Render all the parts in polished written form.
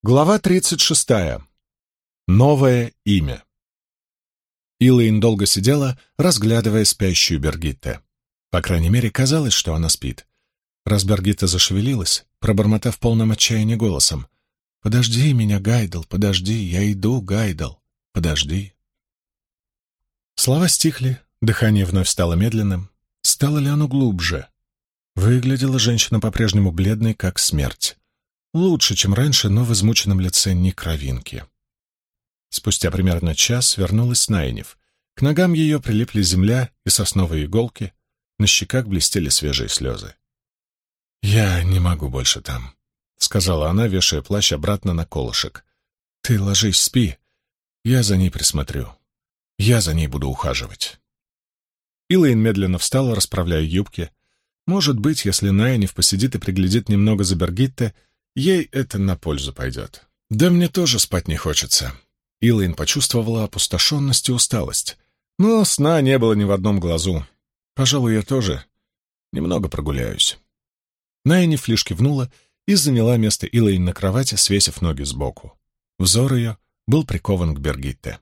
Глава 36. Новое имя. Илэйн долго сидела, разглядывая спящую Бергитте. По крайней мере, казалось, что она спит. Раз Бергитта зашевелилась, пробормотав полным отчаяния голосом: «Подожди меня, Гайдал, подожди, я иду, Гайдал, подожди». Слова стихли, дыхание вновь стало медленным. Стало ли оно глубже? Выглядела женщина по-прежнему бледной, как смерть. Лучше, чем раньше, но в измученном лице ни кровинки. Спустя примерно час вернулась Найниф. К ногам ее прилипли земля и сосновые иголки, на щеках блестели свежие слезы. «Я не могу больше там», — сказала она, вешая плащ обратно на колышек. «Ты ложись, спи. Я за ней присмотрю. Я за ней буду ухаживать». Илэйн медленно встала, расправляя юбки. Может быть, если Найниф посидит и приглядит немного за Бергитте, ей это на пользу пойдет. Да мне тоже спать не хочется. Илэйн почувствовала опустошенность и усталость. Но сна не было ни в одном глазу. Пожалуй, я тоже немного прогуляюсь. Найниф лишь кивнула и заняла место Илэйн на кровати, свесив ноги сбоку. Взор ее был прикован к Бергитте.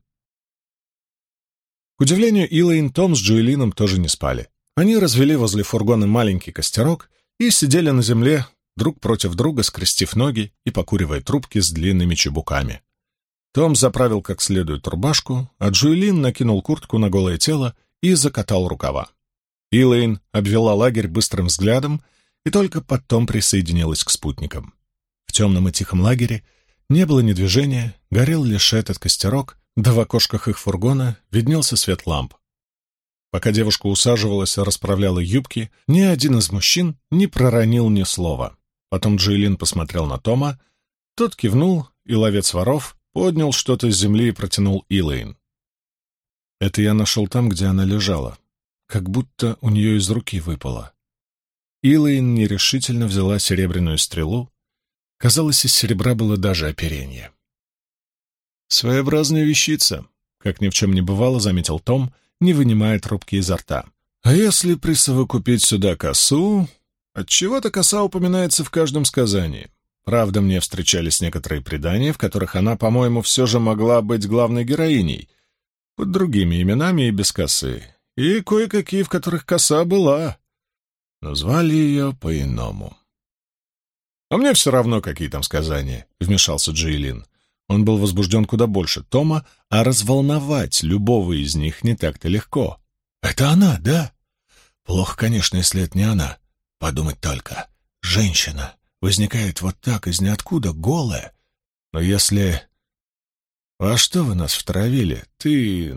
К удивлению Илэйн, Том с Джоэлином тоже не спали. Они развели возле фургона маленький костерок и сидели на земле, друг против друга, скрестив ноги и покуривая трубки с длинными чубуками. Том заправил как следует рубашку, а Джоэлин накинул куртку на голое тело и закатал рукава. Илэйн обвела лагерь быстрым взглядом и только потом присоединилась к спутникам. В темном и тихом лагере не было ни движения, горел лишь этот костерок, да в окошках их фургона виднелся свет ламп. Пока девушка усаживалась и расправляла юбки, ни один из мужчин не проронил ни слова. Потом Джоэлин посмотрел на Тома, тот кивнул, и ловец воров поднял что-то с земли и протянул Илэйн. Это я нашел там, где она лежала, как будто у нее из руки выпало. Илэйн нерешительно взяла серебряную стрелу. Казалось, из серебра было даже оперение. «Своеобразная вещица», — как ни в чем не бывало, заметил Том, не вынимая трубки изо рта. «А если присовокупить сюда косу...» Отчего-то коса упоминается в каждом сказании. Правда, мне встречались некоторые предания, в которых она, по-моему, все же могла быть главной героиней, под другими именами и без косы, и кое-какие, в которых коса была. Но звали ее по-иному. «А мне все равно, какие там сказания», — вмешался Джоэлин. Он был возбужден куда больше Тома, а разволновать любого из них не так-то легко. «Это она, да? Плохо, конечно, если это не она. Подумать только, женщина возникает вот так из ниоткуда, голая. Но если... А что вы нас втравили? Ты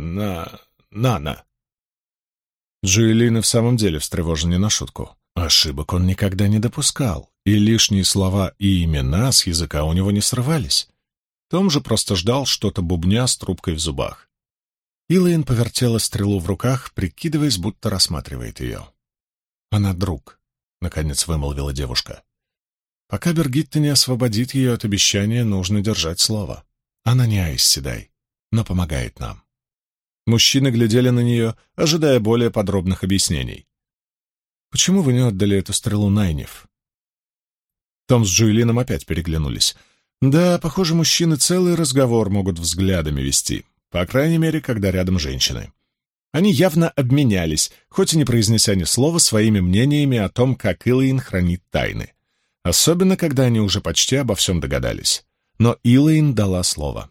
Нана?» Джоэлин и в самом деле встревожен не на шутку. Ошибок он никогда не допускал, и лишние слова и имена с языка у него не срывались. Том же просто ждал что-то бубня с трубкой в зубах. Илэйн повертела стрелу в руках, прикидываясь, будто рассматривает ее. «Она друг», — наконец вымолвила девушка. «Пока Бергитта не освободит ее от обещания, нужно держать слово. Она не Айс Седай, но помогает нам». Мужчины глядели на нее, ожидая более подробных объяснений. «Почему вы не отдали эту стрелу Найниф?» Том с Джоэлином опять переглянулись. Да, похоже, мужчины целый разговор могут взглядами вести, по крайней мере, когда рядом женщины. Они явно обменялись, хоть и не произнеся ни слова, своими мнениями о том, как Илэйн хранит тайны. Особенно, когда они уже почти обо всем догадались. Но Илэйн дала слово.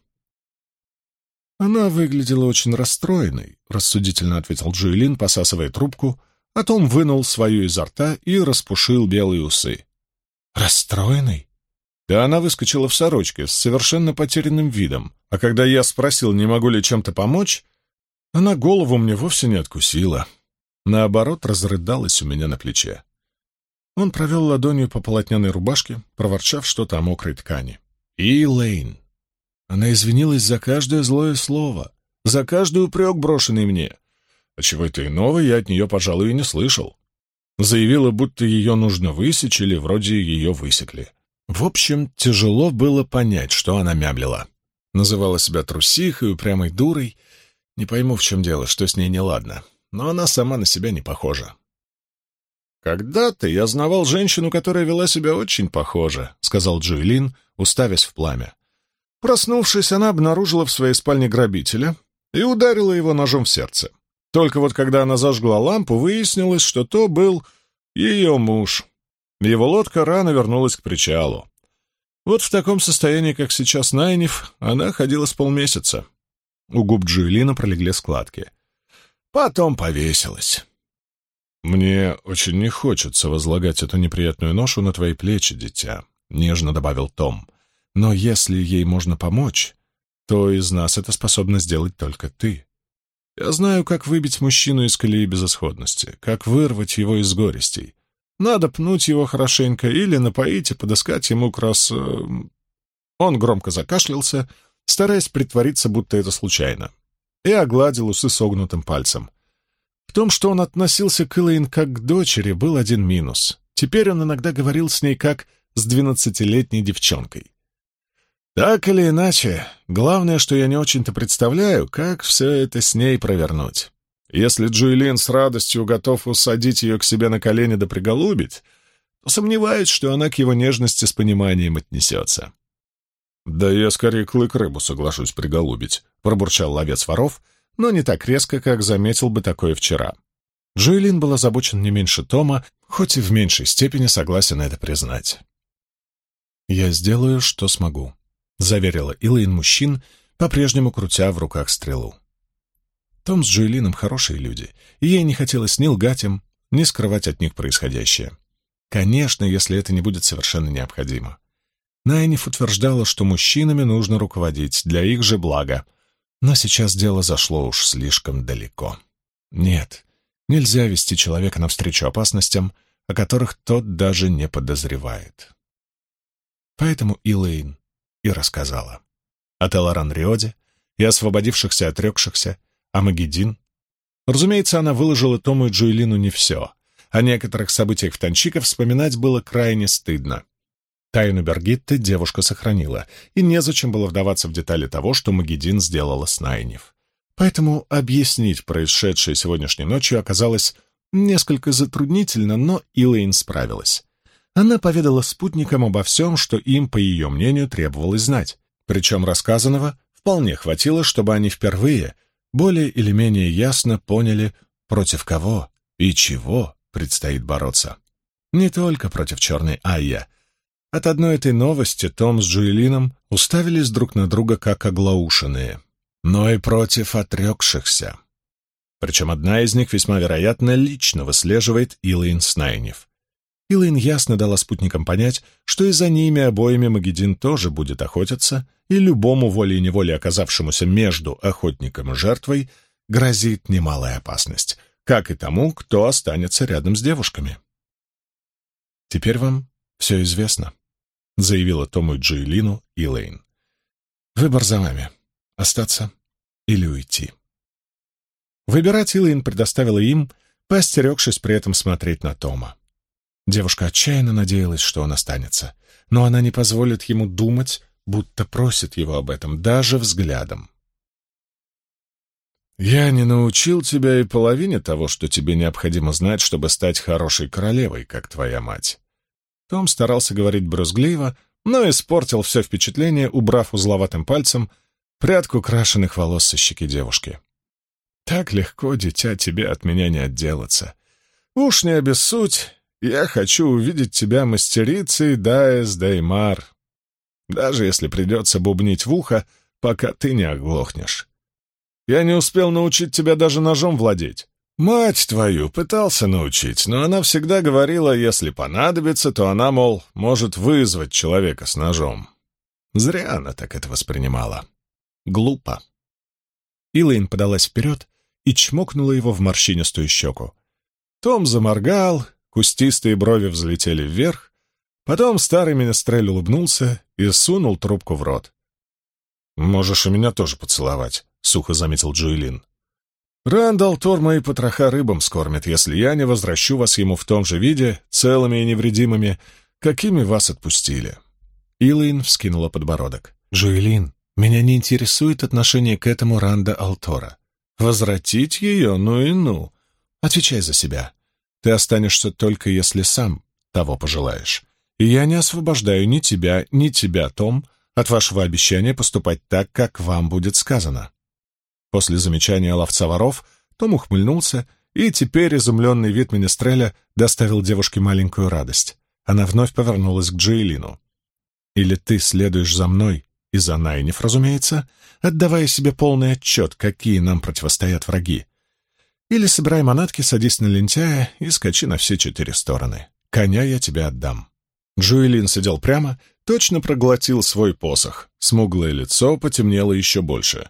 «Она выглядела очень расстроенной», — рассудительно ответил Джоэлин, посасывая трубку, а Том вынул свою изо рта и распушил белые усы. «Расстроенной?» Да она выскочила в сорочке с совершенно потерянным видом, а когда я спросил, не могу ли чем-то помочь, она голову мне вовсе не откусила. Наоборот, разрыдалась у меня на плече. Он провел ладонью по полотняной рубашке, проворчав что-то о мокрой ткани. Илэйн. Она извинилась за каждое злое слово, за каждый упрек, брошенный мне. А чего-то иного я от нее, пожалуй, и не слышал. Заявила, будто ее нужно высечь или вроде ее высекли. В общем, тяжело было понять, что она мямлила. Называла себя трусихой, упрямой дурой. Не пойму, в чем дело, что с ней неладно, но она сама на себя не похожа. «Когда-то я знавал женщину, которая вела себя очень похоже», — сказал Джоэлин, уставясь в пламя. Проснувшись, она обнаружила в своей спальне грабителя и ударила его ножом в сердце. Только вот когда она зажгла лампу, выяснилось, что то был ее муж. Его лодка рано вернулась к причалу. Вот в таком состоянии, как сейчас Найниф, она ходила с полмесяца. У губ Джоэлина пролегли складки. Потом повесилась. «Мне очень не хочется возлагать эту неприятную ношу на твои плечи, дитя», — нежно добавил Том. «Но если ей можно помочь, то из нас это способна сделать только ты. Я знаю, как выбить мужчину из колеи безысходности, как вырвать его из горестей. Надо пнуть его хорошенько или напоить и подыскать ему Он громко закашлялся, стараясь притвориться, будто это случайно, и огладил усы согнутым пальцем. В том, что он относился к Элэйн как к дочери, был один минус. Теперь он иногда говорил с ней как с 12-летней девчонкой. Так или иначе, главное, что я не очень-то представляю, как все это с ней провернуть. Если Джоэлин с радостью готов усадить ее к себе на колени да приголубить, то сомневаюсь, что она к его нежности с пониманием отнесется. «Да я скорее клык рыбу соглашусь приголубить», — пробурчал ловец воров, но не так резко, как заметил бы такое вчера. Джоэлин был озабочен не меньше Тома, хоть и в меньшей степени согласен это признать. «Я сделаю, что смогу», — заверила Элэйн мужчин, по-прежнему крутя в руках стрелу. Том с Джоэлином хорошие люди, и ей не хотелось ни лгать им, ни скрывать от них происходящее. Конечно, если это не будет совершенно необходимо. Найниф утверждала, что мужчинами нужно руководить для их же блага, но сейчас дело зашло уж слишком далеко. Нет, нельзя вести человека навстречу опасностям, о которых тот даже не подозревает. Поэтому Элэйн и рассказала. О Телоран-Риоде и освободившихся отрекшихся, о Магеддин. Разумеется, она выложила Тому и Джоэлину не все. О некоторых событиях в Танчико вспоминать было крайне стыдно. Тайну Бергитты девушка сохранила, и незачем было вдаваться в детали того, что Магеддин сделала с Найниф. Поэтому объяснить происшедшее сегодняшней ночью оказалось несколько затруднительно, но Элэйн справилась. Она поведала спутникам обо всем, что им, по ее мнению, требовалось знать. Причем рассказанного вполне хватило, чтобы они впервые более или менее ясно поняли, против кого и чего предстоит бороться. Не только против черной Айя. От одной этой новости Том с Джоэлином уставились друг на друга как оглаушенные, но и против отрекшихся. Причем одна из них весьма вероятно лично выслеживает Элэйн с Найниф. Элэйн ясно дала спутникам понять, что и за ними обоими Магеддин тоже будет охотиться, и любому волей-неволей оказавшемуся между охотником и жертвой грозит немалая опасность, как и тому, кто останется рядом с девушками. «Теперь вам все известно», — заявила Тому и Джоэлину Элэйн. «Выбор за вами — остаться или уйти». Выбирать Элэйн предоставила им, поостерегшись при этом смотреть на Тома. Девушка отчаянно надеялась, что он останется, но она не позволит ему думать, будто просит его об этом, даже взглядом. «Я не научил тебя и половине того, что тебе необходимо знать, чтобы стать хорошей королевой, как твоя мать». Том старался говорить брюзгливо, но испортил все впечатление, убрав узловатым пальцем прядку крашеных волос со щеки девушки. «Так легко, дитя, тебе от меня не отделаться. Уж не обессудь, я хочу увидеть тебя мастерицей Даэс Деймар, даже если придется бубнить в ухо, пока ты не оглохнешь. Я не успел научить тебя даже ножом владеть. Мать твою пытался научить, но она всегда говорила, если понадобится, то она, мол, может вызвать человека с ножом. Зря она так это воспринимала. Глупо». Элэйн подалась вперед и чмокнула его в морщинистую щеку. Том заморгал, кустистые брови взлетели вверх, потом старый менестрель улыбнулся и сунул трубку в рот. «Можешь и меня тоже поцеловать», — сухо заметил Джоэлин. «Рэндалл Тор мои потроха рыбам скормит, если я не возвращу вас ему в том же виде, целыми и невредимыми, какими вас отпустили». Элэйн вскинула подбородок. «Джоэлин, меня не интересует отношение к этому Ранда Алтора. Возвратить ее? Ну и ну. Отвечай за себя. Ты останешься только, если сам того пожелаешь. И я не освобождаю ни тебя, Том, от вашего обещания поступать так, как вам будет сказано». После замечания ловца воров Том ухмыльнулся, и теперь изумленный вид Менестреля доставил девушке маленькую радость. Она вновь повернулась к Джоэлину. «Или ты следуешь за мной и за Найниф, разумеется, отдавая себе полный отчет, какие нам противостоят враги. Или собирай манатки, садись на лентяя и скачи на все 4 стороны. Коня я тебе отдам». Джоэлин сидел прямо, точно проглотил свой посох. Смуглое лицо потемнело еще больше.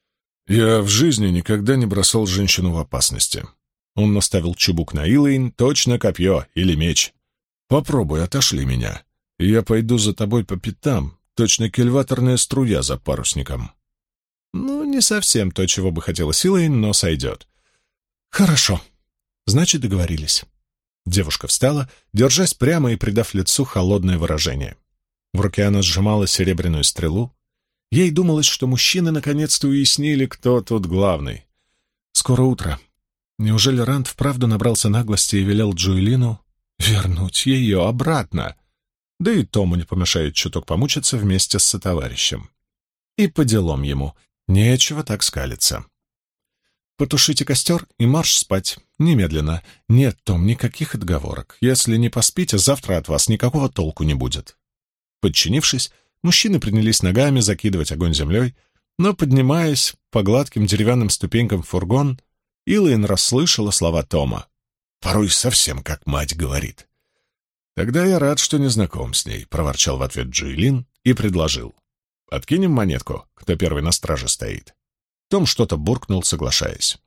«Я в жизни никогда не бросал женщину в опасности». Он наставил чубук на Илэйн, точно копье или меч. «Попробуй, отошли меня, и я пойду за тобой по пятам, точно кильваторная струя за парусником». Ну, не совсем то, чего бы хотелось Илэйн, но сойдет. «Хорошо. Значит, договорились». Девушка встала, держась прямо и придав лицу холодное выражение. В руке она сжимала серебряную стрелу. Ей думалось, что мужчины наконец-то уяснили, кто тут главный. Скоро утро. Неужели Ранд вправду набрался наглости и велел Джоэлину вернуть ее обратно? Да и Тому не помешает чуток помучиться вместе с сотоварищем. И по делам ему. Нечего так скалиться. «Потушите костер и марш спать. Немедленно. Нет, Том, никаких отговорок. Если не поспите, завтра от вас никакого толку не будет». Подчинившись, мужчины принялись ногами закидывать огонь землей, но, поднимаясь по гладким деревянным ступенькам в фургон, Илэйн расслышала слова Тома. «Порой совсем как мать говорит». «Тогда я рад, что не знаком с ней», — проворчал в ответ Джоэлин и предложил. «Откинем монетку, кто первый на страже стоит». Том что-то буркнул, соглашаясь.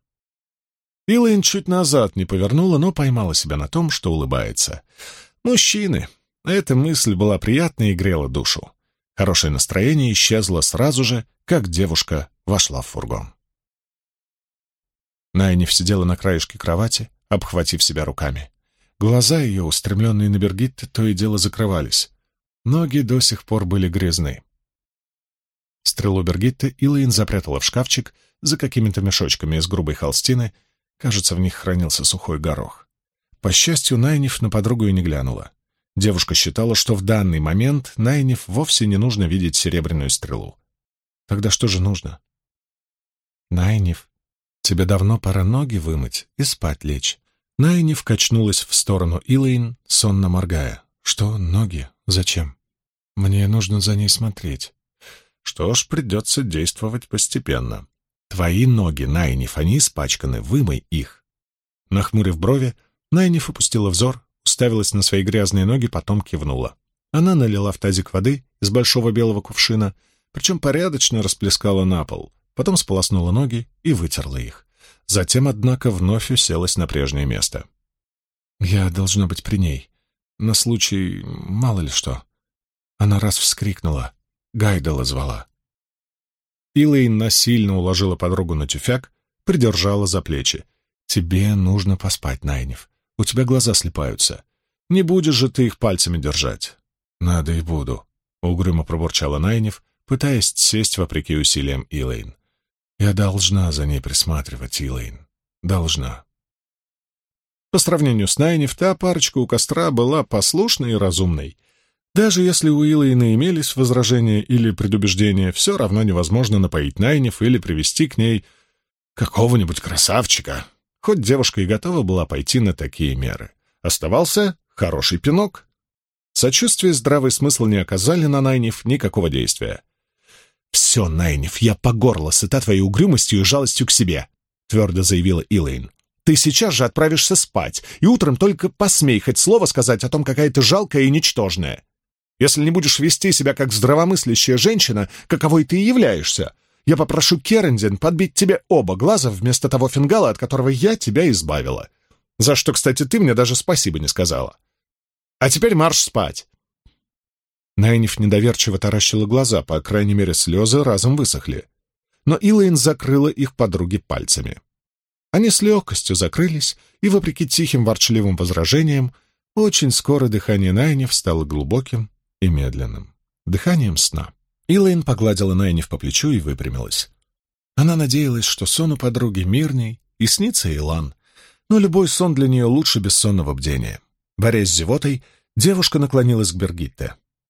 Илэйн чуть назад не повернула, но поймала себя на том, что улыбается. «Мужчины!» Эта мысль была приятной и грела душу. Хорошее настроение исчезло сразу же, как девушка вошла в фургон. Найниф сидела на краешке кровати, обхватив себя руками. Глаза ее, устремленные на Бергитте, то и дело закрывались. Ноги до сих пор были грязны. Стрелу Бергитте Илэйн запрятала в шкафчик за какими-то мешочками из грубой холстины. Кажется, в них хранился сухой горох. По счастью, Найниф на подругу и не глянула. Девушка считала, что в данный момент Найниф вовсе не нужно видеть серебряную стрелу. Тогда что же нужно? «Найниф, тебе давно пора ноги вымыть и спать лечь». Найниф качнулась в сторону Илэйн, сонно моргая. «Что, ноги? Зачем? Мне нужно за ней смотреть». «Что ж, придется действовать постепенно. Твои ноги, Найниф, они испачканы, вымой их». Нахмурив брови, Найниф опустила взор, уставилась на свои грязные ноги, потом кивнула. Она налила в тазик воды из большого белого кувшина, причем порядочно расплескала на пол, потом сполоснула ноги и вытерла их. Затем, однако, вновь уселась на прежнее место. «Я должна быть при ней. На случай, мало ли что». Она раз вскрикнула. Гайдала звала. Илэйн насильно уложила подругу на тюфяк, придержала за плечи. «Тебе нужно поспать, Найниф. У тебя глаза слипаются. Не будешь же ты их пальцами держать». «Надо и буду», — угрюмо пробурчала Найниф, пытаясь сесть вопреки усилиям Илэйн. «Я должна за ней присматривать, Илэйн. Должна». По сравнению с Найниф, та парочка у костра была послушной и разумной. Даже если у Илэйн имелись возражения или предубеждения, все равно невозможно напоить Найниф или привести к ней какого-нибудь красавчика. Хоть девушка и готова была пойти на такие меры. Оставался хороший пинок. Сочувствие и здравый смысл не оказали на Найниф никакого действия. «Все, Найниф, я по горло сыта твоей угрюмостью и жалостью к себе», — твердо заявила Илэйн. «Ты сейчас же отправишься спать, и утром только посмей хоть слово сказать о том, какая ты жалкая и ничтожная. Если не будешь вести себя как здравомыслящая женщина, каковой ты и являешься, я попрошу Керендин подбить тебе оба глаза вместо того фингала, от которого я тебя избавила. За что, кстати, ты мне даже спасибо не сказала. А теперь марш спать!» Найниф недоверчиво таращила глаза, по крайней мере, слезы разом высохли. Но Илэйн закрыла их подруги пальцами. Они с легкостью закрылись, и, вопреки тихим ворчливым возражениям, очень скоро дыхание Найниф стало глубоким и медленным. Дыханием сна. Илэйн погладила Найниф по плечу и выпрямилась. Она надеялась, что сон у подруги мирней и снится Илан, но любой сон для нее лучше бессонного бдения. Борясь с зевотой, девушка наклонилась к Бергитте.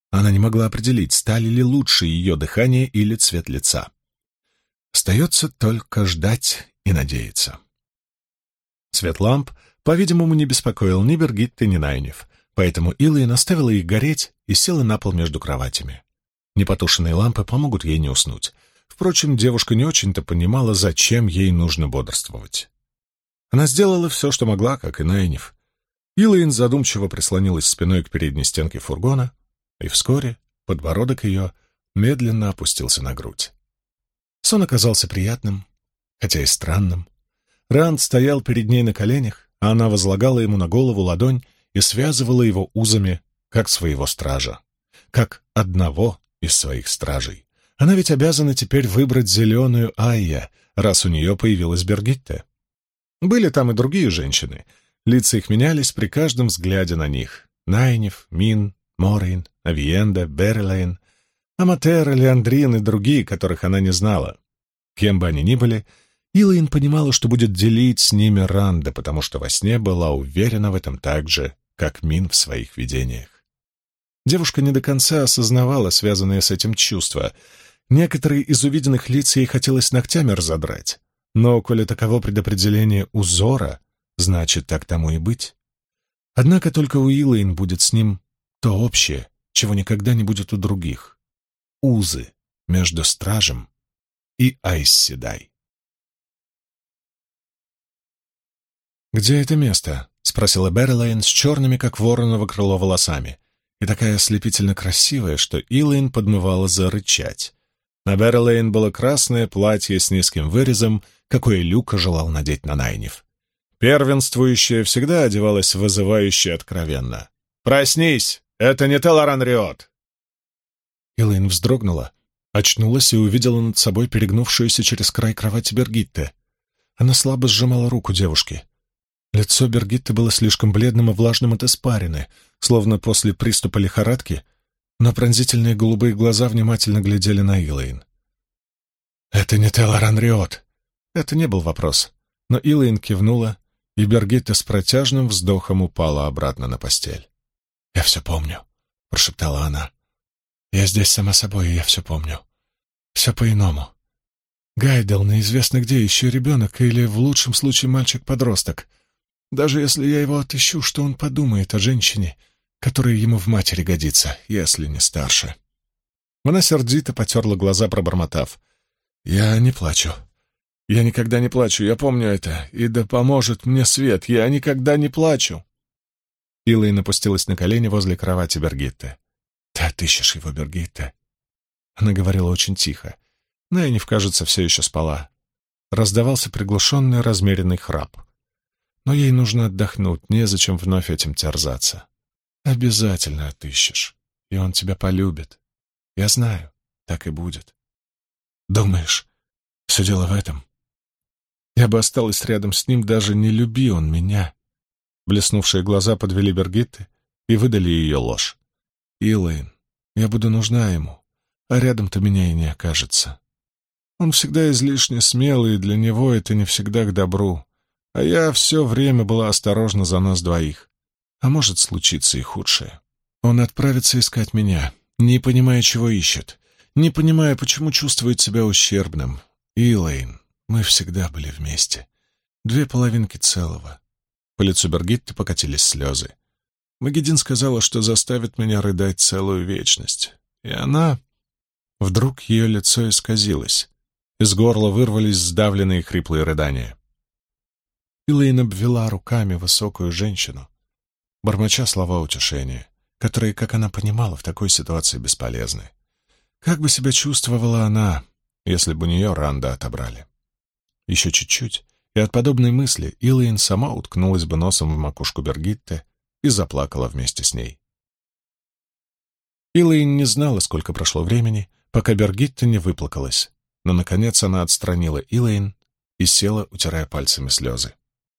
Она не могла определить, стали ли лучше ее дыхание или цвет лица. Остается только ждать и надеяться. Свет ламп, по-видимому, не беспокоил ни Бергитте, ни Найниф, поэтому Илайн оставила их гореть и села на пол между кроватями. Непотушенные лампы помогут ей не уснуть. Впрочем, девушка не очень-то понимала, зачем ей нужно бодрствовать. Она сделала все, что могла, как и Найниф. Илайн задумчиво прислонилась спиной к передней стенке фургона, и вскоре подбородок ее медленно опустился на грудь. Сон оказался приятным, хотя и странным. Ранд стоял перед ней на коленях, а она возлагала ему на голову ладонь и связывала его узами, как своего стража, как одного из своих стражей. Она ведь обязана теперь выбрать зеленую Айя, раз у нее появилась Бергитте. Были там и другие женщины. Лица их менялись при каждом взгляде на них. Найниф, Мин, Морейн, Авиенда, Берелейн, Аматера, Леандрин и другие, которых она не знала. Кем бы они ни были, Илайн понимала, что будет делить с ними Ранда, потому что во сне была уверена в этом так же, как Мин в своих видениях. Девушка не до конца осознавала связанные с этим чувства. Некоторые из увиденных лиц ей хотелось ногтями разодрать. Но, коли таково предопределение узора, значит, так тому и быть. Однако только у Илайн будет с ним то общее, чего никогда не будет у других. Узы между стражем и Айс Седай. «Где это место?» — спросила Берелейн с черными, как вороново крыло, волосами, и такая ослепительно красивая, что Илайн подмывала зарычать. На Берелейн было красное платье с низким вырезом, какое Люка желал надеть на Найниф. Первенствующая всегда одевалась вызывающе откровенно. «Проснись! Это не Телоран Риот!» Илайн вздрогнула, очнулась и увидела над собой перегнувшуюся через край кровати Бергитте. Она слабо сжимала руку девушки. Лицо Бергитты было слишком бледным и влажным от испарины, словно после приступа лихорадки, но пронзительные голубые глаза внимательно глядели на Илайн. «Это не Телоран Риот!» Это не был вопрос, но Илайн кивнула, и Бергитта с протяжным вздохом упала обратно на постель. «Я все помню», — прошептала она. «Я здесь сама собой, и я все помню. Все по-иному. Гайдел неизвестно где, еще ребенок или, в лучшем случае, мальчик-подросток. Даже если я его отыщу, что он подумает о женщине, которая ему в матери годится, если не старше?» Она сердито потерла глаза, пробормотав. «Я не плачу. Я никогда не плачу, я помню это, и да поможет мне свет, я никогда не плачу!» Илайн опустилась на колени возле кровати Бергитте. «Ты отыщешь его, Бергитте!» Она говорила очень тихо. Найниф, кажется, все еще спала. Раздавался приглушенный, размеренный храп. Но ей нужно отдохнуть, незачем вновь этим терзаться. «Обязательно отыщешь, и он тебя полюбит. Я знаю, так и будет. Думаешь, все дело в этом? Я бы осталась рядом с ним, даже не люби он меня». Блеснувшие глаза подвели Бергитте и выдали ее ложь. «Илайн, я буду нужна ему, а рядом-то меня и не окажется. Он всегда излишне смелый, и для него это не всегда к добру. А я все время была осторожна за нас двоих. А может случиться и худшее. Он отправится искать меня, не понимая, чего ищет, не понимая, почему чувствует себя ущербным. Илайн, мы всегда были вместе. Две половинки целого». По лицу Бергитты покатились слезы. Магедин сказала, что заставит меня рыдать целую вечность. И она... Вдруг ее лицо исказилось. Из горла вырвались сдавленные хриплые рыдания. Илайн обвела руками высокую женщину, бормоча слова утешения, которые, как она понимала, в такой ситуации бесполезны. Как бы себя чувствовала она, если бы у нее Ранда отобрали? Еще чуть-чуть, и от подобной мысли Илайн сама уткнулась бы носом в макушку Бергитте и заплакала вместе с ней. Илайн не знала, сколько прошло времени, пока Бергитта не выплакалась, но, наконец, она отстранила Илайн и села, утирая пальцами слезы.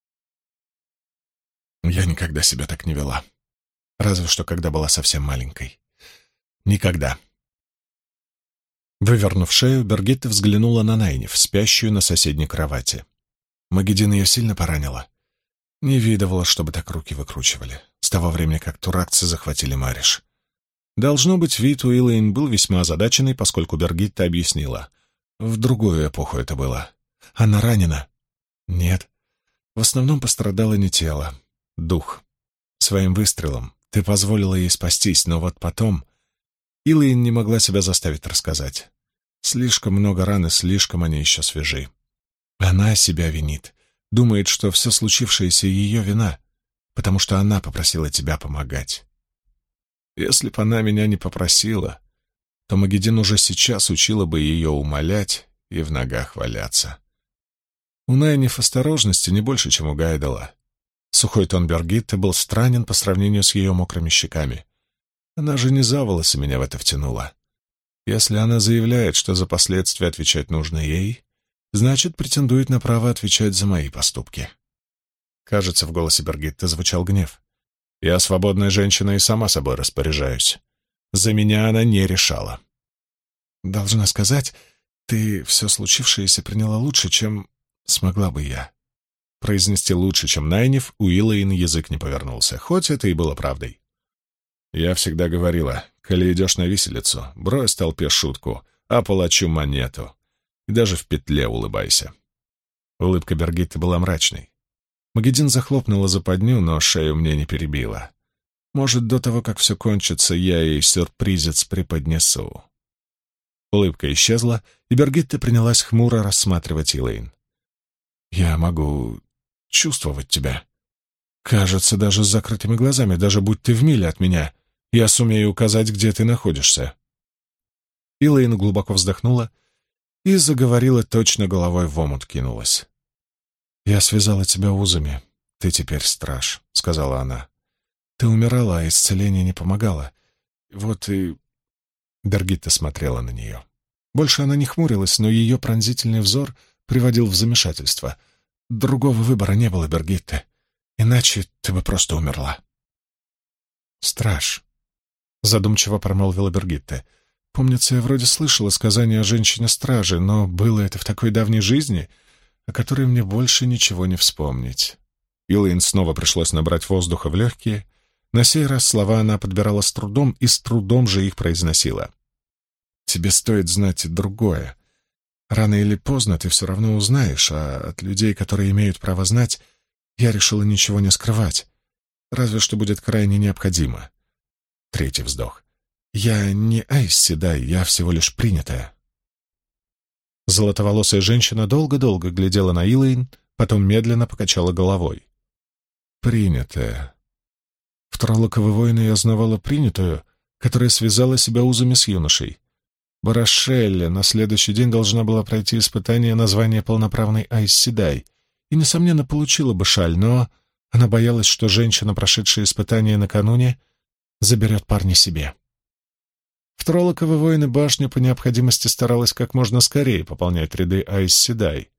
«Я никогда себя так не вела. Разве что, когда была совсем маленькой. Никогда». Вывернув шею, Бергитта взглянула на Найниф, спящую на соседней кровати. Магедин ее сильно поранила. Не видывала, чтобы так руки выкручивали, с того времени, как туракцы захватили Мариш. Должно быть, вид у Илэйн был весьма озадаченный, поскольку Бергитта объяснила. В другую эпоху это было. Она ранена? Нет. В основном пострадало не тело, дух. Своим выстрелом ты позволила ей спастись, но вот потом... Илэйн не могла себя заставить рассказать. Слишком много ран, и слишком они еще свежи. Она себя винит. Думает, что все случившееся ее вина, потому что она попросила тебя помогать. Если б она меня не попросила, то Магедин уже сейчас учила бы ее умолять и в ногах валяться. У Найниф осторожности не больше, чем у Гайдала. Сухой тон Бергитты был странен по сравнению с ее мокрыми щеками. Она же не за волосы меня в это втянула. Если она заявляет, что за последствия отвечать нужно ей, значит, претендует на право отвечать за мои поступки. Кажется, в голосе Бергитты звучал гнев. Я свободная женщина и сама собой распоряжаюсь. За меня она не решала. Должна сказать, ты все случившееся приняла лучше, чем смогла бы я. Произнести лучше, чем Найниф, у Илэйн язык не повернулся, хоть это и было правдой. Я всегда говорила, коли идешь на виселицу, брось толпе шутку, а палачу монету. И даже в петле улыбайся. Улыбка Бергитты была мрачной. Магедин захлопнула западню, но шею мне не перебила. Может, до того, как все кончится, я ей сюрпризец преподнесу. Улыбка исчезла, и Бергитта принялась хмуро рассматривать Илэйн. «Я могу чувствовать тебя. Кажется, даже с закрытыми глазами, даже будь ты в миле от меня, я сумею указать, где ты находишься». Илэйн глубоко вздохнула и заговорила, точно головой в омут кинулась. «Я связала тебя узами. Ты теперь страж», — сказала она. «Ты умирала, а исцеление не помогало. Вот и...» Бергитта смотрела на нее. Больше она не хмурилась, но ее пронзительный взор приводил в замешательство. «Другого выбора не было, Бергитта. Иначе ты бы просто умерла». «Страж», — задумчиво промолвила Бергитта. «Помнится, я вроде слышала сказание о женщине-страже, но было это в такой давней жизни, о которой мне больше ничего не вспомнить». Илэйн снова пришлось набрать воздуха в легкие. На сей раз слова она подбирала с трудом и с трудом же их произносила. «Тебе стоит знать и другое. Рано или поздно ты все равно узнаешь, а от людей, которые имеют право знать, я решила ничего не скрывать, разве что будет крайне необходимо». Третий вздох. «Я не Айс Седай, я всего лишь принятая». Золотоволосая женщина долго-долго глядела на Илэйн, потом медленно покачала головой. «Принятая. В Троллоковы войны я знавала принятую, которая связала себя узами с юношей. Барашелля на следующий день должна была пройти испытание на звание полноправной Айс Седай и, несомненно, получила бы шаль, но она боялась, что женщина, прошедшая испытание накануне, заберет парня себе. В Троллоковы войны башня по необходимости старалась как можно скорее пополнять ряды Айс Седай.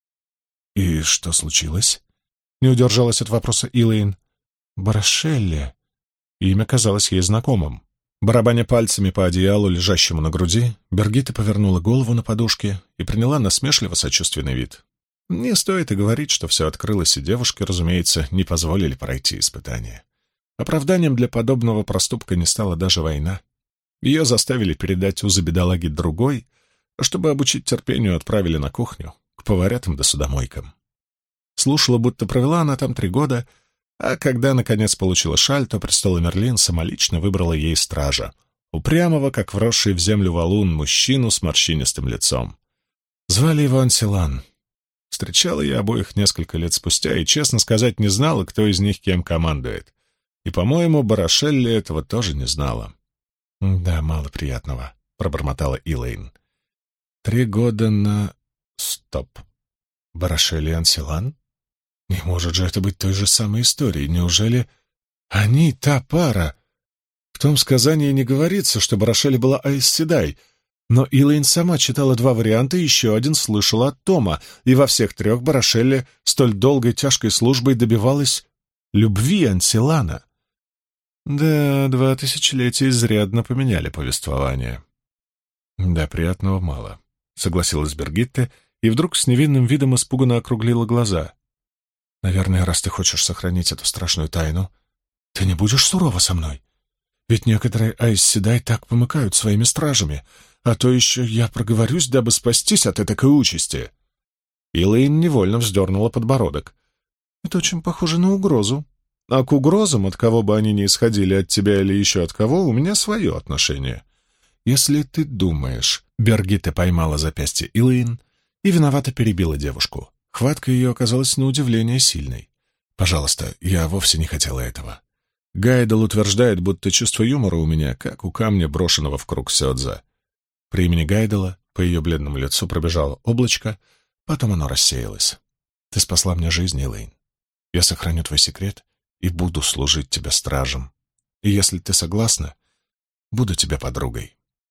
«И что случилось?» — не удержалась от вопроса Илэйн. «Барашелли». Имя казалось ей знакомым. Барабаня пальцами по одеялу, лежащему на груди, Бергитта повернула голову на подушке и приняла насмешливо-сочувственный вид. Не стоит и говорить, что все открылось, и девушке, разумеется, не позволили пройти испытание. Оправданием для подобного проступка не стала даже война. Ее заставили передать узы бедолаги другой, а чтобы обучить терпению, отправили на кухню, к поварятам да судомойкам. Слушала, будто провела она там 3 года, а когда, наконец, получила шаль, то престола Мерлин самолично выбрала ей стража, упрямого, как вросший в землю валун, мужчину с морщинистым лицом. Звали его Ансилан. Встречала я обоих несколько лет спустя и, честно сказать, не знала, кто из них кем командует. И, по-моему, Барашелли этого тоже не знала. «Да, мало приятного», — пробормотала Илэйн. 3 года на... Стоп. Барашелли и Ансилан? Не может же это быть той же самой историей. Неужели они та пара? В том сказании не говорится, что Барашелли была Айс Седай, но Илэйн сама читала 2 варианта и еще один слышала от Тома, и во всех 3 Барашелли столь долгой тяжкой службой добивалась любви Ансилана. Да, 2 тысячелетия изрядно поменяли повествование. Да, приятного мало, согласилась Бергитта, и вдруг с невинным видом испуганно округлила глаза. Наверное, раз ты хочешь сохранить эту страшную тайну, ты не будешь сурова со мной? Ведь некоторые Айс Седай так помыкают своими стражами, а то еще я проговорюсь, дабы спастись от этой участи». Илэйн невольно вздернула подбородок. «Это очень похоже на угрозу. А к угрозам, от кого бы они ни исходили, от тебя или еще от кого, у меня свое отношение. Если ты думаешь...» Бергитта поймала запястье Илэйн и виновато перебила девушку. Хватка ее оказалась на удивление сильной. «Пожалуйста, я вовсе не хотела этого. Гайдал утверждает, будто чувство юмора у меня, как у камня, брошенного в круг сёдза». При имени Гайдала по ее бледному лицу пробежало облачко, потом оно рассеялось. «Ты спасла мне жизнь, Илэйн. Я сохраню твой секрет и буду служить тебе стражем. И если ты согласна, буду тебе подругой».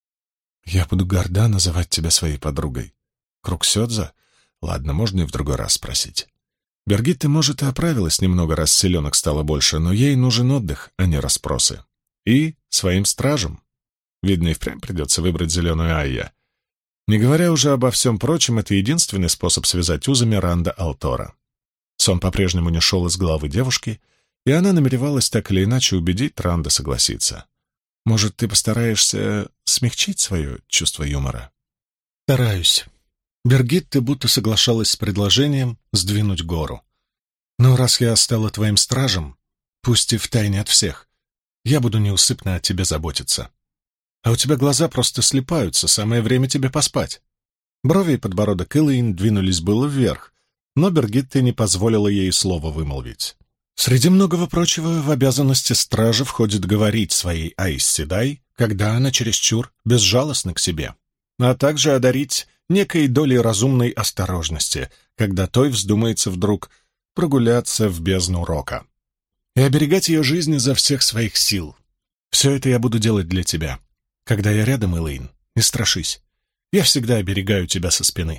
«Я буду горда называть тебя своей подругой. Круг сёдза? Ладно, можно и в другой раз спросить». Бергитта, может, и оправилась немного, раз селенок стало больше, но ей нужен отдых, а не расспросы. И своим стражам. Видно, и впрямь придется выбрать зеленую Айя. Не говоря уже обо всем прочем, это единственный способ связать узами Ранда Алтора. Сон по-прежнему не шел из головы девушки, и она намеревалась так или иначе убедить Ранда согласиться. «Может, ты постараешься смягчить свое чувство юмора?» «Стараюсь». Бергитта будто соглашалась с предложением сдвинуть гору. «Но раз я стала твоим стражем, пусть и втайне от всех, я буду неусыпно о тебе заботиться. А у тебя глаза просто слипаются, самое время тебе поспать». Брови и подбородок Илэйн двинулись было вверх, но Бергитта не позволила ей слова вымолвить. Среди многого прочего, в обязанности стражи входит говорить своей Айс Седай, когда она чересчур безжалостна к себе, а также одарить некой долей разумной осторожности, когда той вздумается вдруг прогуляться в бездну рока. И оберегать ее жизнь изо всех своих сил. Все это я буду делать для тебя. Когда я рядом, Илэйн, не страшись. Я всегда оберегаю тебя со спины».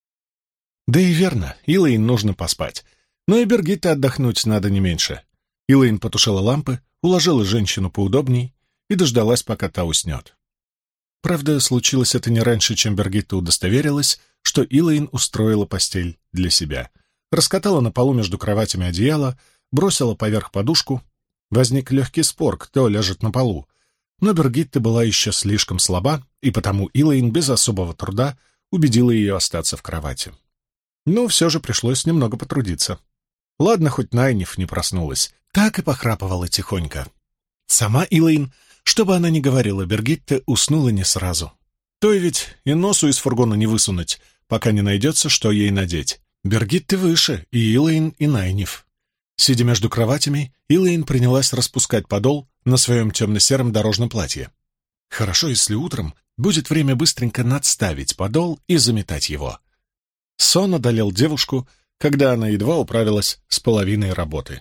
Да и верно, Илэйн нужно поспать. Но и Бергитте отдохнуть надо не меньше. Илэйн потушила лампы, уложила женщину поудобней и дождалась, пока та уснет. Правда, случилось это не раньше, чем Бергитта удостоверилась, что Илэйн устроила постель для себя. Раскатала на полу между кроватями одеяло, бросила поверх подушку. Возник легкий спор, кто ляжет на полу. Но Бергитта была еще слишком слаба, и потому Илэйн без особого труда убедила ее остаться в кровати. Но все же пришлось немного потрудиться. Ладно, хоть Найниф не проснулась, так и похрапывала тихонько. Сама Илэйн, что бы она ни говорила, Бергитта уснула не сразу. Той ведь и носу из фургона не высунуть, пока не найдется, что ей надеть. Бергитте выше, и Илэйн, и Найниф. Сидя между кроватями, Илэйн принялась распускать подол на своем темно-сером дорожном платье. Хорошо, если утром будет время быстренько надставить подол и заметать его. Сон одолел девушку, когда она едва управилась с половиной работы.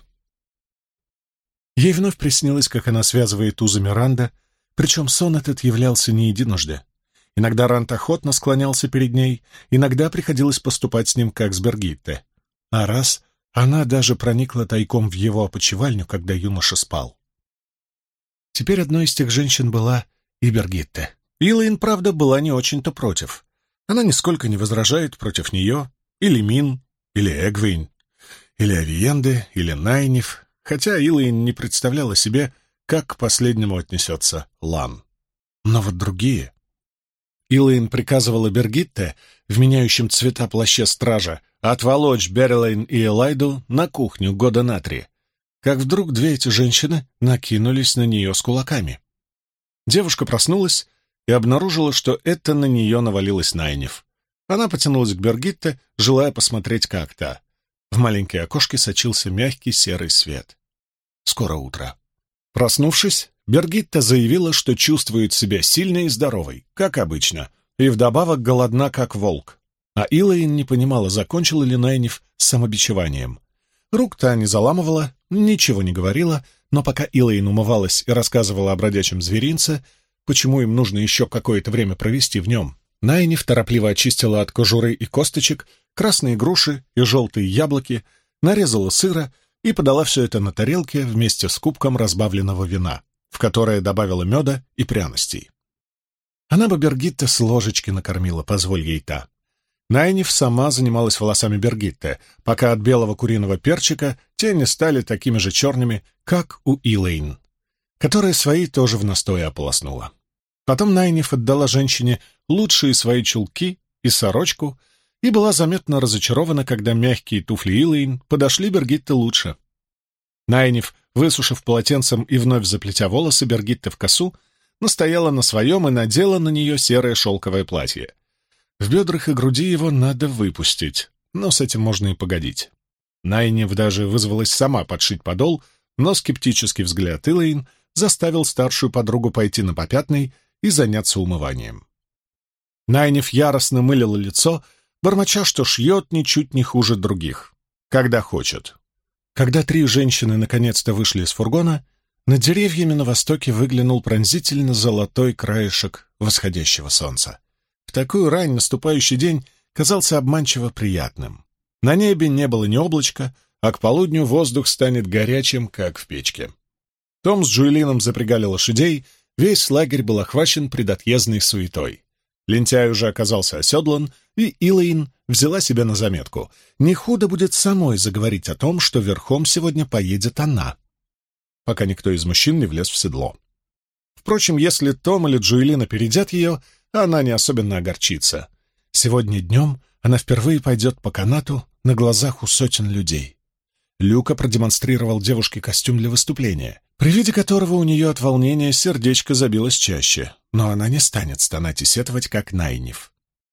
Ей вновь приснилось, как она связывает узами Ранда, причем сон этот являлся не единожды. Иногда Ранд охотно склонялся перед ней, иногда приходилось поступать с ним, как с Бергитте. А раз она даже проникла тайком в его опочивальню, когда юноша спал. Теперь одной из тех женщин была и Бергитте. Илэйн, правда, была не очень-то против. Она нисколько не возражает против нее, или Мин, или Эгвейн, или Авиенды, или Найниф, хотя Илэйн не представляла себе, как к последнему отнесется Лан. Но вот другие... Илэйн приказывала Бергитте в меняющем цвета плаще стража отволочь Берлейн и Элайду на кухню года на 3, как вдруг две эти женщины накинулись на нее с кулаками. Девушка проснулась и обнаружила, что это на нее навалилась Найниф. Она потянулась к Бергитте, желая посмотреть, как та. В маленькое окошко сочился мягкий серый свет. Скоро утро. Проснувшись, Бергитта заявила, что чувствует себя сильной и здоровой, как обычно, и вдобавок голодна, как волк. А Илэйн не понимала, закончила ли Найниф с самобичеванием. Рук-то не заламывала, ничего не говорила, но пока Илэйн умывалась и рассказывала о бродячем зверинце, почему им нужно еще какое-то время провести в нем, Найниф торопливо очистила от кожуры и косточек красные груши и желтые яблоки, нарезала сыра и подала все это на тарелке вместе с кубком разбавленного вина, в которое добавила меда и пряностей. Она бы Бергитте с ложечки накормила, позволь ей та. Найниф сама занималась волосами Бергитте, пока от белого куриного перчика те не стали такими же черными, как у Илэйн. которая свои тоже в настое ополоснула. Потом Найниф отдала женщине лучшие свои чулки и сорочку и была заметно разочарована, когда мягкие туфли Илэйн подошли Бергитте лучше. Найниф, высушив полотенцем и вновь заплетя волосы Бергитте в косу, настояла на своем и надела на нее серое шелковое платье. В бедрах и груди его надо выпустить, но с этим можно и погодить. Найниф даже вызвалась сама подшить подол, но скептический взгляд Илэйн заставил старшую подругу пойти на попятный и заняться умыванием. Найниф яростно мылила лицо, бормоча, что шьет ничуть не хуже других, когда хочет. Когда три женщины наконец-то вышли из фургона, над деревьями на востоке выглянул пронзительно золотой краешек восходящего солнца. В такую рань наступающий день казался обманчиво приятным. На небе не было ни облачка, а к полудню воздух станет горячим, как в печке. Том с Джуэлином запрягали лошадей, весь лагерь был охвачен предотъездной суетой. Лентяй уже оказался оседлан, и Илэйн взяла себя на заметку. Не худо будет самой заговорить о том, что верхом сегодня поедет она, пока никто из мужчин не влез в седло. Впрочем, если Том или Джуэлин опередят ее, она не особенно огорчится. Сегодня днем она впервые пойдет по канату на глазах у сотен людей. Люка продемонстрировал девушке костюм для выступления, при виде которого у нее от волнения сердечко забилось чаще, но она не станет стонать и сетовать, как Найниф.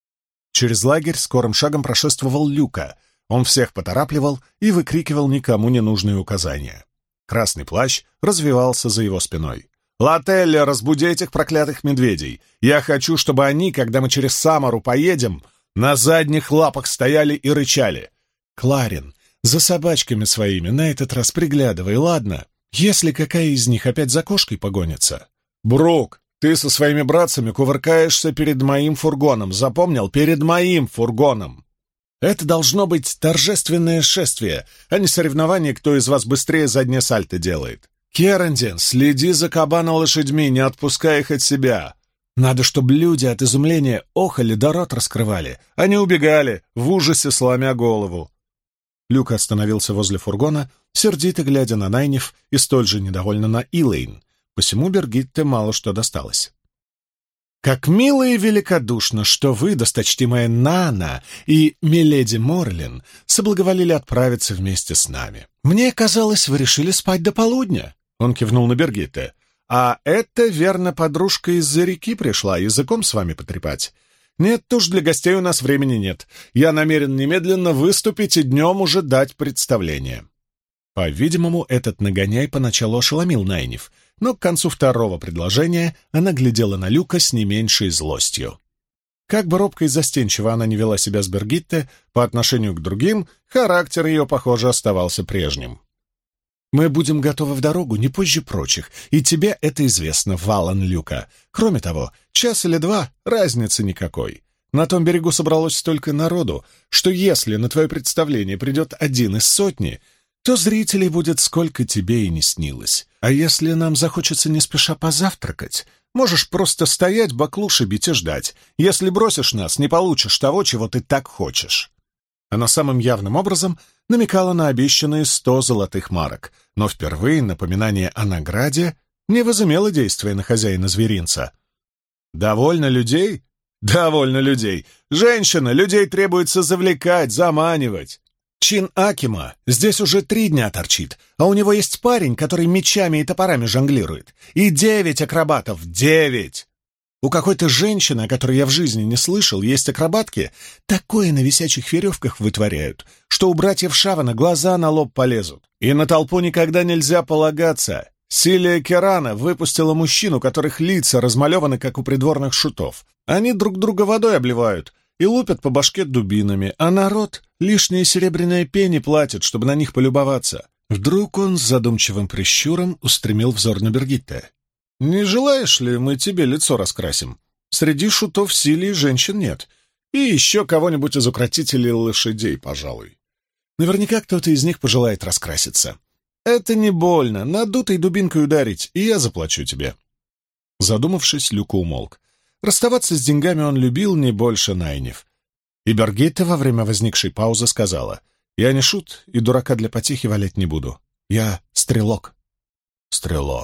Через лагерь скорым шагом прошествовал Люка. Он всех поторапливал и выкрикивал никому ненужные указания. Красный плащ развивался за его спиной. «Лателли, разбуди этих проклятых медведей! Я хочу, чтобы они, когда мы через Самару поедем, на задних лапах стояли и рычали! Кларин, за собачками своими на этот раз приглядывай, ладно? Если какая из них опять за кошкой погонится. Брук, ты со своими братцами кувыркаешься перед моим фургоном, запомнил? Перед моим фургоном! Это должно быть торжественное шествие, а не соревнование, кто из вас быстрее заднее сальто делает. Керендин, следи за кабана-лошадьми, не отпускай их от себя. Надо, чтобы люди от изумления охали да рот раскрывали, а не убегали, в ужасе сломя голову. Люк остановился возле фургона, сердито глядя на Найниф и столь же недовольно на Илэйн, посему Бергитте мало что досталось. «Как мило и великодушно, что вы, досточтимая Нана и миледи Морлин, соблаговолили отправиться вместе с нами. Мне казалось, вы решили спать до полудня», — он кивнул на Бергитте. «А это, верно, подружка из-за реки пришла языком с вами потрепать. Нет уж, для гостей у нас времени нет. Я намерен немедленно выступить и днем уже дать представление». По-видимому, этот нагоняй поначалу ошеломил Найниф, но к концу второго предложения она глядела на Люка с не меньшей злостью. Как бы робко и застенчиво она не вела себя с Бергитте, по отношению к другим, характер ее, похоже, оставался прежним. «Мы будем готовы в дорогу не позже прочих, и тебе это известно, Валан Люка. Кроме того, час или два — разницы никакой. На том берегу собралось столько народу, что если на твое представление придет один из сотни, то зрителей будет сколько тебе и не снилось. А если нам захочется не спеша позавтракать, можешь просто стоять, баклуши бить и ждать. Если бросишь нас, не получишь того, чего ты так хочешь». Она самым явным образом намекала на обещанные 100 золотых марок, но впервые напоминание о награде не возымело действия на хозяина зверинца. «Довольно людей? Довольно людей. Женщина, людей требуется завлекать, заманивать. Чин Акима здесь уже 3 дня торчит, а у него есть парень, который мечами и топорами жонглирует. И 9 акробатов, 9! У какой-то женщины, о которой я в жизни не слышал, есть акробатки, такое на висячих веревках вытворяют, что у братьев Шавана глаза на лоб полезут. И на толпу никогда нельзя полагаться. Силия Керана выпустила мужчину, у которых лица размалеваны, как у придворных шутов. Они друг друга водой обливают и лупят по башке дубинами, а народ лишние серебряные пени платит, чтобы на них полюбоваться. Вдруг он с задумчивым прищуром устремил взор на Бергитте. «Не желаешь ли, мы тебе лицо раскрасим? Среди шутов Силии женщин нет. И еще кого-нибудь из укротителей лошадей, пожалуй. Наверняка кто-то из них пожелает раскраситься. Это не больно, надутой дубинкой ударить, и я заплачу тебе». Задумавшись, Люка умолк. Расставаться с деньгами он любил не больше Найниф. И Бергитте во время возникшей паузы сказала: «Я не шут и дурака для потехи валять не буду. Я стрелок». «Стрелок.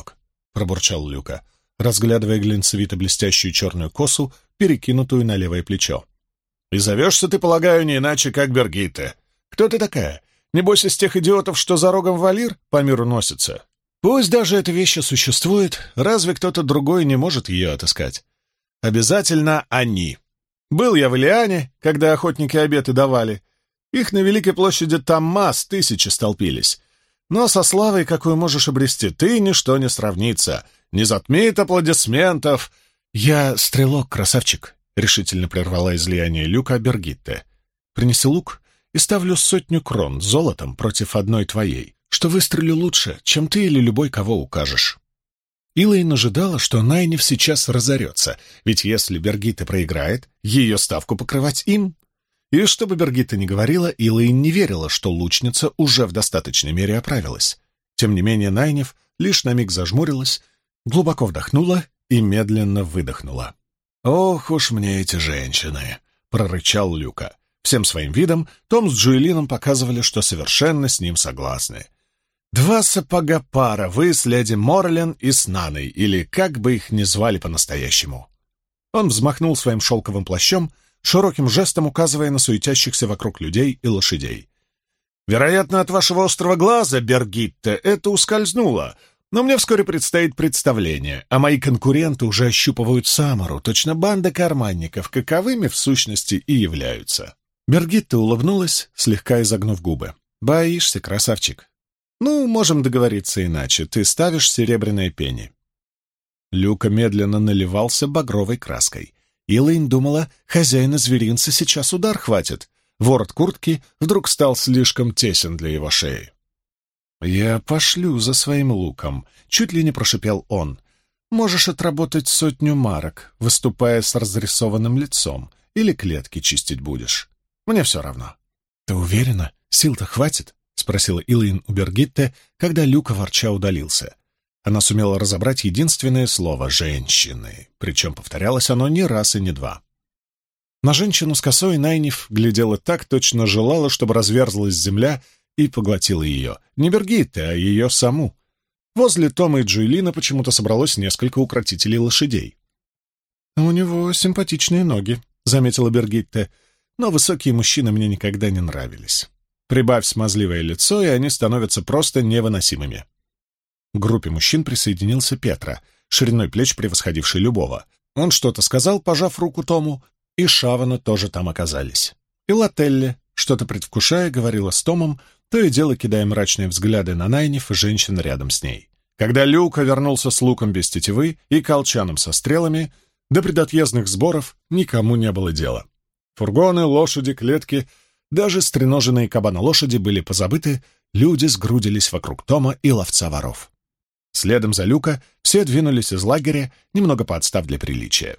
— пробурчал Люка, разглядывая глинцевито-блестящую черную косу, перекинутую на левое плечо. «И зовешься ты, полагаю, не иначе, как Бергитте. Кто ты такая? Небось, из тех идиотов, что за рогом валир по миру носятся? Пусть даже эта вещь существует, разве кто-то другой не может ее отыскать? Обязательно они. Был я в Илиане, когда охотники обеты давали. Их на Великой площади там масс тысячи столпились. Но со славой, какую можешь обрести ты, ничто не сравнится. Не затмит аплодисментов. Я стрелок, красавчик, — решительно прервала излияние Люка Бергитте. Принеси лук и ставлю 100 крон золотом против одной твоей, что выстрелю лучше, чем ты или любой, кого укажешь. Илэйн ожидала, что Найниф сейчас разорется, ведь если Бергитте проиграет, ее ставку покрывать им. И что бы Бергитте ни говорила, Илэйн не верила, что лучница уже в достаточной мере оправилась. Тем не менее Найниф лишь на миг зажмурилась, глубоко вдохнула и медленно выдохнула. «Ох уж мне эти женщины!» — прорычал Люка. Всем своим видом Том с Джоэлином показывали, что совершенно с ним согласны. «Два сапога пара, вы с леди Морлен и с Наной, или как бы их ни звали по-настоящему». Он взмахнул своим шелковым плащом, широким жестом указывая на суетящихся вокруг людей и лошадей. «Вероятно, от вашего острого глаза, Бергитте, это ускользнуло, но мне вскоре предстоит представление, а мои конкуренты уже ощупывают Самару, точно банда карманников, каковыми в сущности и являются». Бергитте улыбнулась, слегка изогнув губы. «Боишься, красавчик? Ну, можем договориться иначе. Ты ставишь серебряные пенни». Люка медленно наливался багровой краской. Илэйн думала, хозяина зверинца сейчас удар хватит. Ворот куртки вдруг стал слишком тесен для его шеи. «Я пошлю за своим луком», — чуть ли не прошипел он. «Можешь отработать 100 марок, выступая с разрисованным лицом, или клетки чистить будешь. Мне все равно». «Ты уверена? Сил-то хватит?» — спросила Илэйн у Бергитте, когда Люка ворча удалился. Она сумела разобрать единственное слово «женщины», причем повторялось оно не раз и не два. На женщину с косой Найниф глядела так, точно желала, чтобы разверзлась земля и поглотила ее. Не Бергитте, а ее саму. Возле Тома и Джоэлина почему-то собралось несколько укротителей лошадей. «У него симпатичные ноги», — заметила Бергитте, «но высокие мужчины мне никогда не нравились. Прибавь смазливое лицо, и они становятся просто невыносимыми». К группе мужчин присоединился Петра, шириной плеч превосходивший любого. Он что-то сказал, пожав руку Тому, и Шавана тоже там оказались. И Лотелли, что-то предвкушая, говорила с Томом, то и дело кидая мрачные взгляды на Найниф и женщин рядом с ней. Когда Люка вернулся с луком без тетивы и колчаном со стрелами, до предотъездных сборов никому не было дела. Фургоны, лошади, клетки, даже стреноженные кабана-лошади были позабыты, люди сгрудились вокруг Тома и ловца воров. Следом за Люка все двинулись из лагеря, немного поотстав для приличия.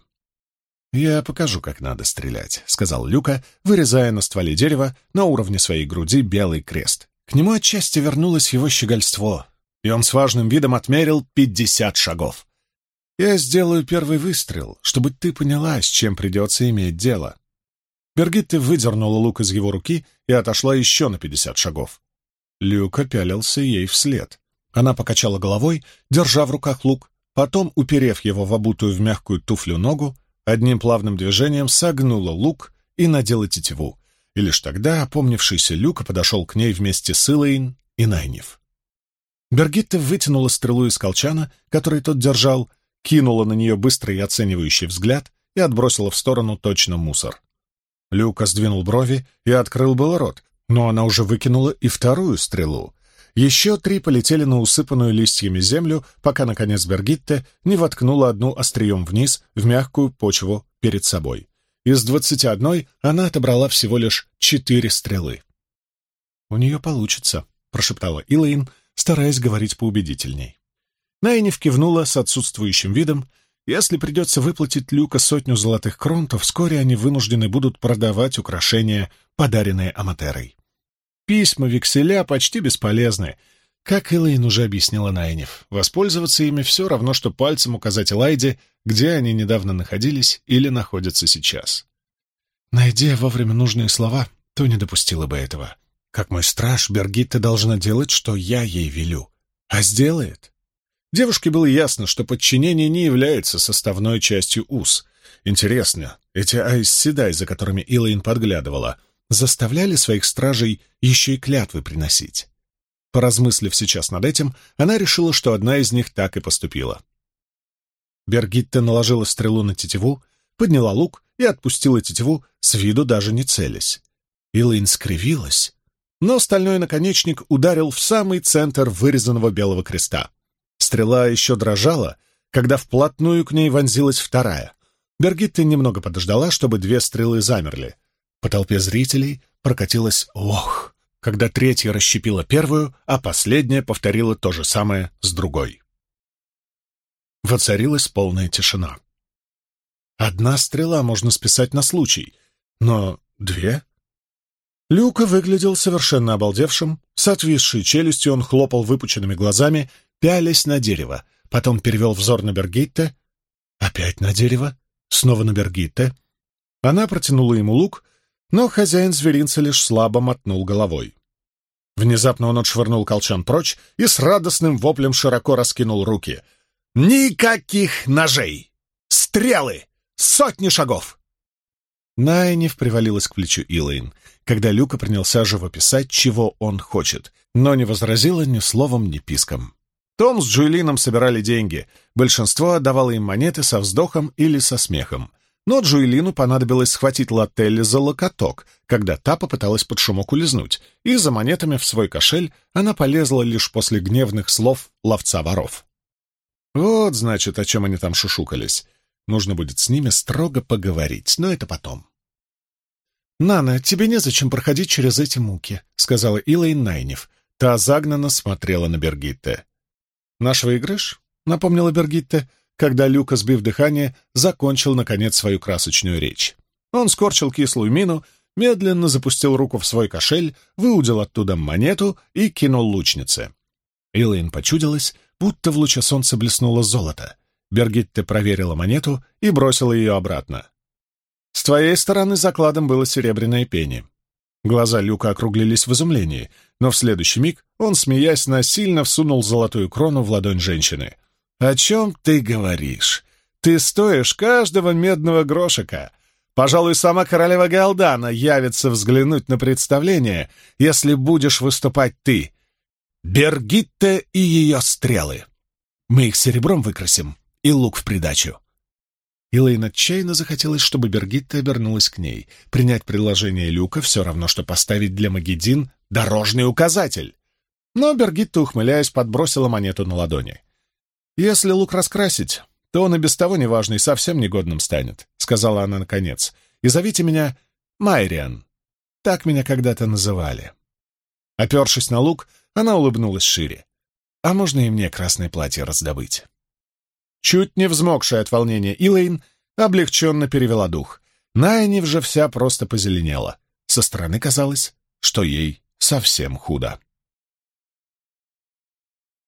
«Я покажу, как надо стрелять», — сказал Люка, вырезая на стволе дерева на уровне своей груди белый крест. К нему отчасти вернулось его щегольство, и он с важным видом отмерил 50 шагов. «Я сделаю первый выстрел, чтобы ты поняла, с чем придется иметь дело». Бергитте выдернула лук из его руки и отошла еще на 50 шагов. Люка пялился ей вслед. Она покачала головой, держа в руках лук, потом, уперев его в обутую в мягкую туфлю ногу, одним плавным движением согнула лук и надела тетиву, и лишь тогда опомнившийся Люка подошел к ней вместе с Илэйн и Найниф. Бергитте вытянула стрелу из колчана, который тот держал, кинула на нее быстрый и оценивающий взгляд и отбросила в сторону точно мусор. Люка сдвинул брови и открыл было рот, но она уже выкинула и вторую стрелу. Еще 3 полетели на усыпанную листьями землю, пока, наконец, Бергитте не воткнула одну острием вниз в мягкую почву перед собой. Из 21 она отобрала всего лишь 4 стрелы. «У нее получится», — прошептала Илэйн, стараясь говорить поубедительней. Найниф кивнула с отсутствующим видом. Если придется выплатить Люка 100 золотых крон, то вскоре они вынуждены будут продавать украшения, подаренные Аматерой. Письма, векселя почти бесполезны. Как Илэйн уже объяснила Найниф, воспользоваться ими все равно, что пальцем указать Элайде, где они недавно находились или находятся сейчас. Найдя вовремя нужные слова, то не допустила бы этого. Как мой страж, Бергитте должна делать, что я ей велю. А сделает. Девушке было ясно, что подчинение не является составной частью уз. Интересно, эти Айс-Седай, за которыми Илэйн подглядывала, заставляли своих стражей еще и клятвы приносить? Поразмыслив сейчас над этим, она решила, что одна из них так и поступила. Бергитта наложила стрелу на тетиву, подняла лук и отпустила тетиву, с виду даже не целясь. Илэйн скривилась, но стальной наконечник ударил в самый центр вырезанного белого креста. Стрела еще дрожала, когда вплотную к ней вонзилась вторая. Бергитта немного подождала, чтобы две стрелы замерли. По толпе зрителей прокатилось «ох», когда третья расщепила первую, а последняя повторила то же самое с другой. Воцарилась полная тишина. Одна стрела можно списать на случай, но две? Люка выглядел совершенно обалдевшим. С отвисшей челюстью он хлопал выпученными глазами, пялясь на дерево, потом перевел взор на Бергитте. Опять на дерево, снова на Бергитте. Она протянула ему лук, но хозяин зверинца лишь слабо мотнул головой. Внезапно он отшвырнул колчан прочь и с радостным воплем широко раскинул руки. «Никаких ножей! Стрелы! Сотни шагов!» Найниф привалилась к плечу Илэйн, когда Люка принялся живописать, чего он хочет, но не возразила ни словом, ни писком. Том с Джуэлином собирали деньги, большинство отдавало им монеты со вздохом или со смехом. Но Джуэлину понадобилось схватить Лателли за локоток, когда та попыталась под шумок улизнуть, и за монетами в свой кошель она полезла лишь после гневных слов ловца воров. Вот, значит, о чем они там шушукались. Нужно будет с ними строго поговорить, но это потом. «Нана, тебе незачем проходить через эти муки», — сказала Илэйн Найниф. Та загнанно смотрела на Бергитте. «Наш выигрыш?» — напомнила Бергитте, когда Люка, сбив дыхание, закончил, наконец, свою красочную речь. Он скорчил кислую мину, медленно запустил руку в свой кошель, выудил оттуда монету и кинул лучнице. Илэйн почудилась, будто в луче солнца блеснуло золото. Бергитте проверила монету и бросила ее обратно. С твоей стороны закладом было серебряное пенни. Глаза Люка округлились в изумлении, но в следующий миг он, смеясь, насильно всунул золотую крону в ладонь женщины. «О чем ты говоришь? Ты стоишь каждого медного грошика. Пожалуй, сама королева Галдана явится взглянуть на представление, если будешь выступать ты. Бергитте и ее стрелы. Мы их серебром выкрасим, и лук в придачу». Илэйн отчаянно захотелось, чтобы Бергитта обернулась к ней. Принять предложение Люка все равно, что поставить для Магеддин дорожный указатель. Но Бергитта, ухмыляясь, подбросила монету на ладони. «Если лук раскрасить, то он и без того неважный совсем негодным станет», — сказала она наконец. «И зовите меня Майриан. Так меня когда-то называли». Опершись на лук, она улыбнулась шире. «А можно и мне красное платье раздобыть?» Чуть не взмокшая от волнения Илэйн облегченно перевела дух. Найниф же вся просто позеленела. Со стороны казалось, что ей совсем худо.